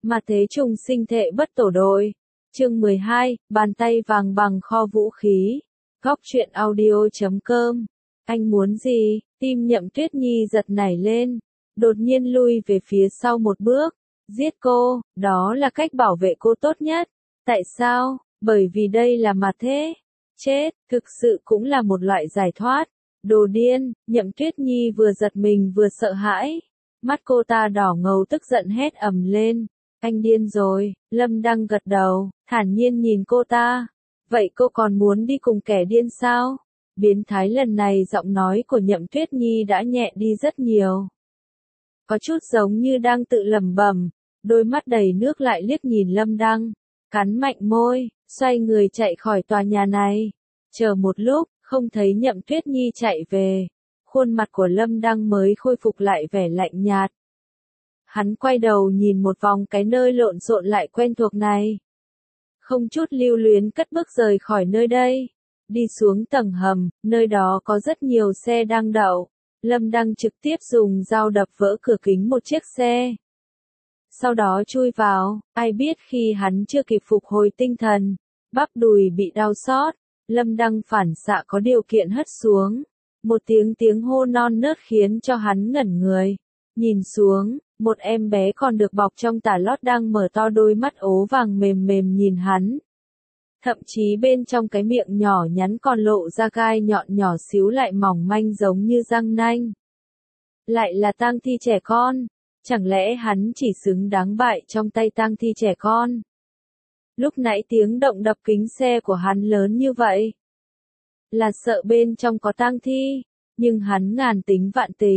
Mà thế trùng sinh thệ bất tổ đội. Chương 12, bàn tay vàng bằng kho vũ khí. Góc truyện audio.com. Anh muốn gì? Tim Nhậm Tuyết Nhi giật nảy lên, đột nhiên lui về phía sau một bước. Giết cô, đó là cách bảo vệ cô tốt nhất. Tại sao? Bởi vì đây là mà thế. Chết, thực sự cũng là một loại giải thoát. Đồ điên, Nhậm Tuyết Nhi vừa giật mình vừa sợ hãi. Mắt cô ta đỏ ngầu tức giận hét ầm lên. Anh điên rồi, Lâm Đăng gật đầu, thản nhiên nhìn cô ta. Vậy cô còn muốn đi cùng kẻ điên sao? Biến thái lần này giọng nói của Nhậm Tuyết Nhi đã nhẹ đi rất nhiều. Có chút giống như đang tự lẩm bẩm, đôi mắt đầy nước lại liếc nhìn Lâm Đăng, cắn mạnh môi, xoay người chạy khỏi tòa nhà này. Chờ một lúc, không thấy Nhậm Tuyết Nhi chạy về, khuôn mặt của Lâm Đăng mới khôi phục lại vẻ lạnh nhạt. Hắn quay đầu nhìn một vòng cái nơi lộn xộn lại quen thuộc này. Không chút lưu luyến cất bước rời khỏi nơi đây. Đi xuống tầng hầm, nơi đó có rất nhiều xe đang đậu. Lâm Đăng trực tiếp dùng dao đập vỡ cửa kính một chiếc xe. Sau đó chui vào, ai biết khi hắn chưa kịp phục hồi tinh thần, bắp đùi bị đau xót. Lâm Đăng phản xạ có điều kiện hất xuống. Một tiếng hô non nớt khiến cho hắn ngẩn người. Nhìn xuống, một em bé còn được bọc trong tà lót đang mở to đôi mắt ố vàng mềm mềm nhìn hắn. Thậm chí bên trong cái miệng nhỏ nhắn còn lộ ra gai nhọn nhỏ xíu lại mỏng manh giống như răng nanh. Lại là tang thi trẻ con, chẳng lẽ hắn chỉ xứng đáng bại trong tay tang thi trẻ con? Lúc nãy tiếng động đập kính xe của hắn lớn như vậy, là sợ bên trong có tang thi, nhưng hắn ngàn tính,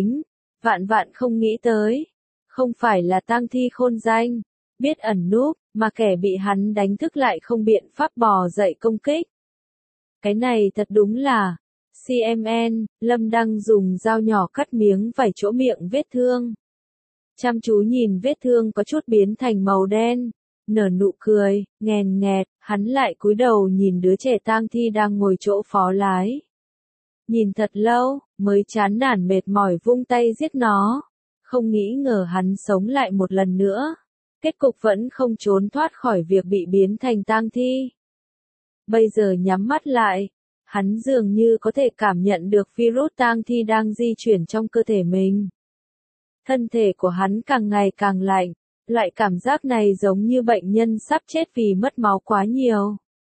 vạn không nghĩ tới, không phải là tang thi khôn danh, biết ẩn núp, mà kẻ bị hắn đánh thức lại không biện pháp bò dậy công kích. Cái này thật đúng là CMN. Lâm Đăng dùng dao nhỏ cắt miếng vài chỗ miệng vết thương. Chăm chú nhìn vết thương có chút biến thành màu đen, nở nụ cười, nghèn nghẹt, hắn lại cúi đầu nhìn đứa trẻ tang thi đang ngồi chỗ phó lái. Nhìn thật lâu, mới chán nản mệt mỏi vung tay giết nó. Không nghĩ ngờ hắn sống lại một lần nữa. Kết cục vẫn không trốn thoát khỏi việc bị biến thành tang thi. Bây giờ nhắm mắt lại, hắn dường như có thể cảm nhận được virus tang thi đang di chuyển trong cơ thể mình. Thân thể của hắn càng ngày càng lạnh, loại cảm giác này giống như bệnh nhân sắp chết vì mất máu quá nhiều.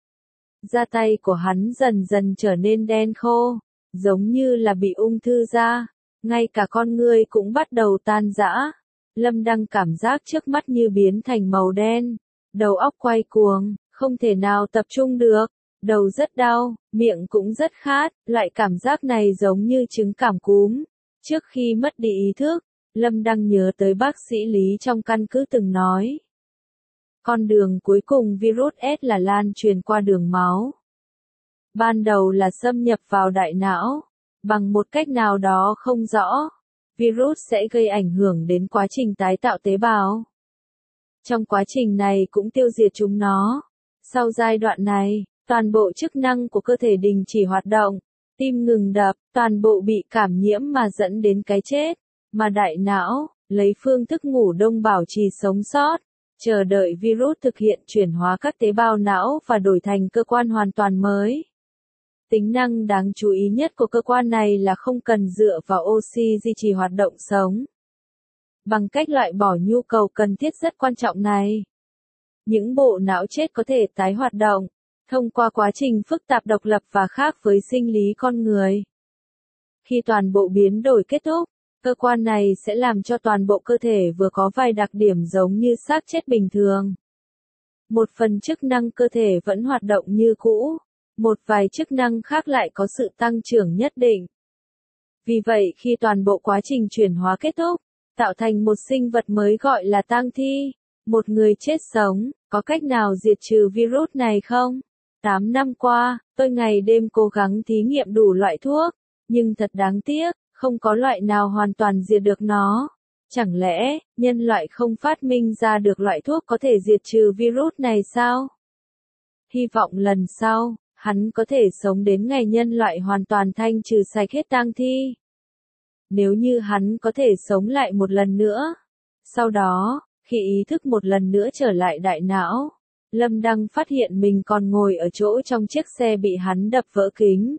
Da tay của hắn dần dần trở nên đen khô, giống như là bị ung thư da, ngay cả con người cũng bắt đầu tan rã. Lâm Đăng cảm giác trước mắt như biến thành màu đen, đầu óc quay cuồng, không thể nào tập trung được, đầu rất đau, miệng cũng rất khát, loại cảm giác này giống như chứng cảm cúm. Trước khi mất đi ý thức, Lâm Đăng nhớ tới bác sĩ Lý trong căn cứ từng nói. Con đường cuối cùng virus S là lan truyền qua đường máu. Ban đầu là xâm nhập vào đại não, bằng một cách nào đó không rõ. Virus sẽ gây ảnh hưởng đến quá trình tái tạo tế bào. Trong quá trình này cũng tiêu diệt chúng nó. Sau giai đoạn này, toàn bộ chức năng của cơ thể đình chỉ hoạt động, tim ngừng đập, toàn bộ bị cảm nhiễm mà dẫn đến cái chết. Mà đại não, lấy phương thức ngủ đông bảo trì sống sót, chờ đợi virus thực hiện chuyển hóa các tế bào não và đổi thành cơ quan hoàn toàn mới. Tính năng đáng chú ý nhất của cơ quan này là không cần dựa vào oxy duy trì hoạt động sống. Bằng cách loại bỏ nhu cầu cần thiết rất quan trọng này, những bộ não chết có thể tái hoạt động, thông qua quá trình phức tạp độc lập và khác với sinh lý con người. Khi toàn bộ biến đổi kết thúc, cơ quan này sẽ làm cho toàn bộ cơ thể vừa có vài đặc điểm giống như xác chết bình thường. Một phần chức năng cơ thể vẫn hoạt động như cũ. Một vài chức năng khác lại có sự tăng trưởng nhất định. Vì vậy khi toàn bộ quá trình chuyển hóa kết thúc, tạo thành một sinh vật mới gọi là tang thi, một người chết sống, có cách nào diệt trừ virus này không? 8 năm qua, tôi ngày đêm cố gắng thí nghiệm đủ loại thuốc, nhưng thật đáng tiếc, không có loại nào hoàn toàn diệt được nó. Chẳng lẽ, nhân loại không phát minh ra được loại thuốc có thể diệt trừ virus này sao? Hy vọng lần sau, hắn có thể sống đến ngày nhân loại hoàn toàn thanh trừ sạch hết tang thi. Nếu như hắn có thể sống lại một lần nữa, sau đó, Khi ý thức một lần nữa trở lại đại não, Lâm Đăng phát hiện mình còn ngồi ở chỗ trong chiếc xe bị hắn đập vỡ kính.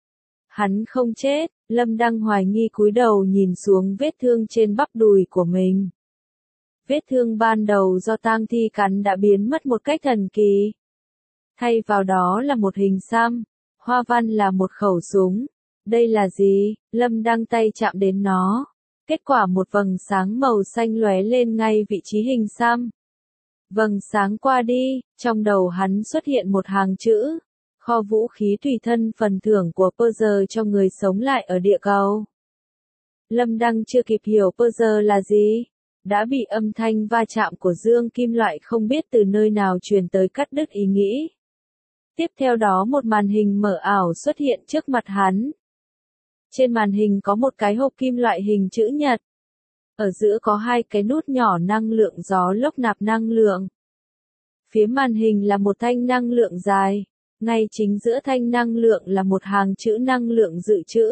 Hắn không chết, Lâm Đăng hoài nghi cúi đầu nhìn xuống vết thương trên bắp đùi của mình. Vết thương ban đầu do tang thi cắn đã biến mất một cách thần kỳ. Thay vào đó là một hình xăm, hoa văn là một khẩu súng. Đây là gì? Lâm Đăng tay chạm đến nó. Kết quả một vầng sáng màu xanh lóe lên ngay vị trí hình xăm. Vầng sáng qua đi, trong đầu hắn xuất hiện một hàng chữ. Kho vũ khí tùy thân phần thưởng của Purser cho người sống lại ở địa cầu. Lâm Đăng chưa kịp hiểu Purser là gì, đã bị âm thanh va chạm của dương kim loại không biết từ nơi nào truyền tới cắt đứt ý nghĩ. Tiếp theo đó một màn hình mở ảo xuất hiện trước mặt hắn. Trên màn hình có một cái hộp kim loại hình chữ nhật. Ở giữa có hai cái nút nhỏ năng lượng gió lốc nạp năng lượng. Phía màn hình là một thanh năng lượng dài. Ngay chính giữa thanh năng lượng là một hàng chữ năng lượng dự trữ.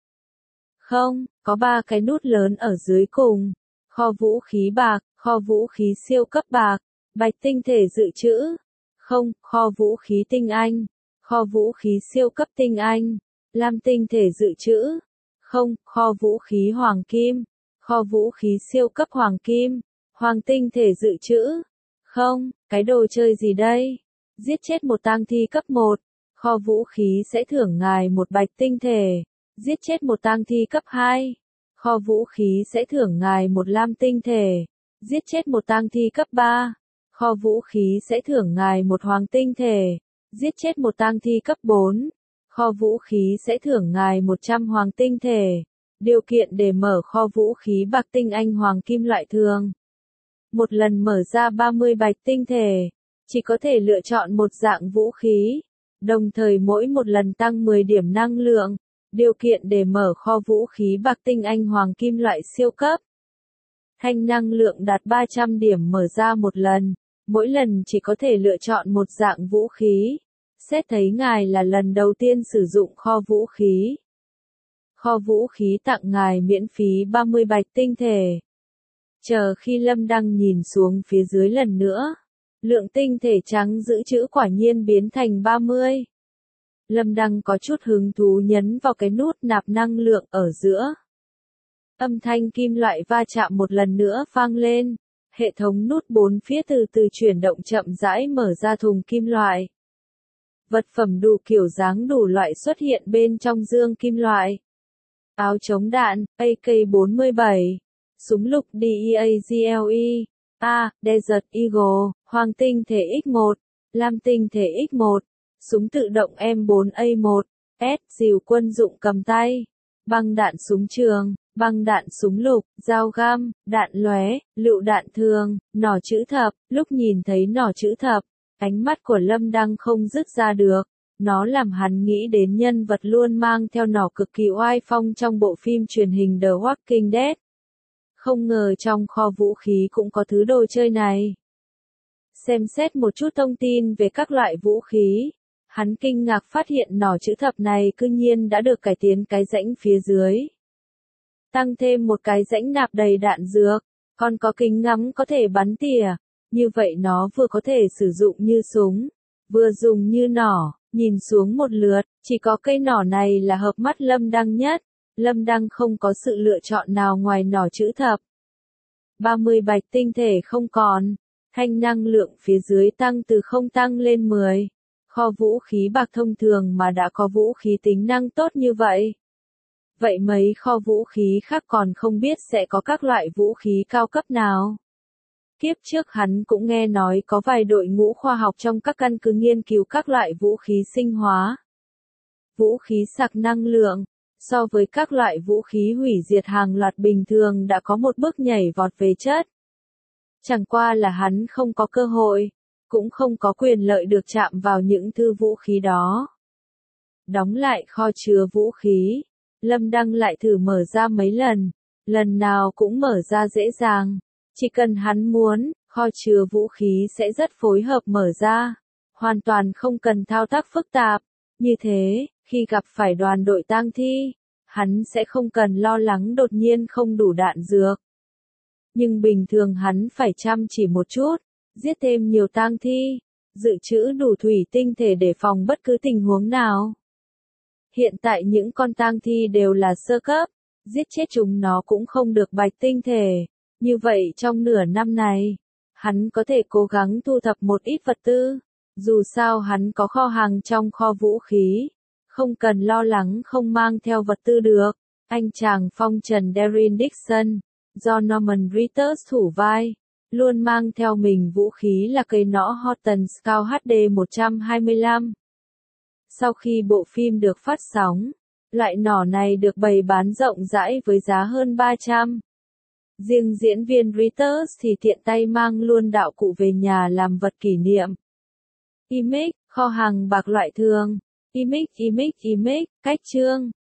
Không, có 3 cái nút lớn ở dưới cùng. Kho vũ khí bạc, kho vũ khí siêu cấp bạc, bạch tinh thể dự trữ. Không, kho vũ khí tinh anh, kho vũ khí siêu cấp tinh anh, lam tinh thể dự trữ. Không, kho vũ khí hoàng kim, kho vũ khí siêu cấp hoàng kim, hoàng tinh thể dự trữ. Không, cái đồ chơi gì đây? Giết chết một tang thi cấp 1, kho vũ khí sẽ thưởng ngài một bạch tinh thể. Giết chết một tang thi cấp 2, kho vũ khí sẽ thưởng ngài một lam tinh thể. Giết chết một tang thi cấp 3, kho vũ khí sẽ thưởng ngài một hoàng tinh thể. Giết chết một tang thi cấp 4, kho vũ khí sẽ thưởng ngài 100 hoàng tinh thể. Điều kiện để mở kho vũ khí bạc tinh anh hoàng kim loại thường. Một lần mở ra 30 bạch tinh thể. Chỉ có thể lựa chọn một dạng vũ khí, đồng thời mỗi một lần tăng 10 điểm năng lượng. Điều kiện để mở kho vũ khí bạc tinh anh hoàng kim loại siêu cấp. Thanh năng lượng đạt 300 điểm mở ra một lần, mỗi lần chỉ có thể lựa chọn một dạng vũ khí. Xét thấy ngài là lần đầu tiên sử dụng kho vũ khí. Kho vũ khí tặng ngài miễn phí 30 bạch tinh thể. Chờ khi Lâm Đăng nhìn xuống phía dưới lần nữa. Lượng tinh thể trắng dự trữ quả nhiên biến thành 30. Lâm Đăng có chút hứng thú nhấn vào cái nút nạp năng lượng ở giữa. Âm thanh kim loại va chạm một lần nữa vang lên. Hệ thống nút 4 phía từ từ chuyển động chậm rãi mở ra thùng kim loại. Vật phẩm đủ kiểu dáng đủ loại xuất hiện bên trong dương kim loại. Áo chống đạn, AK-47. Súng lục DEAGLE. Desert Eagle, hoàng tinh thể X1, lam tinh thể X1, súng tự động M4A1, dìu quân dụng cầm tay, băng đạn súng trường, băng đạn súng lục, dao găm, đạn lóe, lựu đạn thường, nỏ chữ thập. Lúc nhìn thấy nỏ chữ thập, ánh mắt của Lâm Đăng không dứt ra được. Nó làm hắn nghĩ đến nhân vật luôn mang theo nỏ cực kỳ oai phong trong bộ phim truyền hình The Walking Dead. Không ngờ trong kho vũ khí cũng có thứ đồ chơi này. Xem xét một chút thông tin về các loại vũ khí, hắn kinh ngạc phát hiện nỏ chữ thập này cư nhiên đã được cải tiến cái rãnh phía dưới. Tăng thêm một cái rãnh nạp đầy đạn dược, còn có kính ngắm có thể bắn tỉa. Như vậy nó vừa có thể sử dụng như súng, vừa dùng như nỏ. Nhìn xuống một lượt, chỉ có cây nỏ này là hợp mắt Lâm Đăng nhất. Lâm Đăng không có sự lựa chọn nào ngoài nỏ chữ thập. 30 bạch tinh thể không còn. Thanh năng lượng phía dưới tăng từ không tăng lên 10. Kho vũ khí bạc thông thường mà đã có vũ khí tính năng tốt như vậy. Vậy mấy kho vũ khí khác còn không biết sẽ có các loại vũ khí cao cấp nào. Kiếp trước hắn cũng nghe nói có vài đội ngũ khoa học trong các căn cứ nghiên cứu các loại vũ khí sinh hóa. Vũ khí sạc năng lượng, so với các loại vũ khí hủy diệt hàng loạt bình thường đã có một bước nhảy vọt về chất. Chẳng qua là hắn không có cơ hội, cũng không có quyền lợi được chạm vào những thứ vũ khí đó. Đóng lại kho chứa vũ khí, Lâm Đăng lại thử mở ra mấy lần nào cũng mở ra dễ dàng. Chỉ cần hắn muốn, kho chứa vũ khí sẽ rất phối hợp mở ra. Hoàn toàn không cần thao tác phức tạp. Như thế, khi gặp phải đoàn đội tang thi, hắn sẽ không cần lo lắng đột nhiên không đủ đạn dược. Nhưng bình thường hắn phải chăm chỉ một chút, giết thêm nhiều tang thi, dự trữ đủ thủy tinh thể để phòng bất cứ tình huống nào. Hiện tại những con tang thi đều là sơ cấp, giết chết chúng nó cũng không được bạch tinh thể. Như vậy trong nửa năm này, hắn có thể cố gắng thu thập một ít vật tư. Dù sao hắn có kho hàng trong kho vũ khí, không cần lo lắng không mang theo vật tư được. Anh chàng phong trần Darren Dixon, do Norman Reedus thủ vai, luôn mang theo mình vũ khí là cây nỏ Horton Scout HD 125. Sau khi bộ phim được phát sóng, loại nỏ này được bày bán rộng rãi với giá hơn 300. Riêng diễn viên Reedus thì tiện tay mang luôn đạo cụ về nhà làm vật kỷ niệm. Image, kho hàng bạc loại thường. Image, cách chương.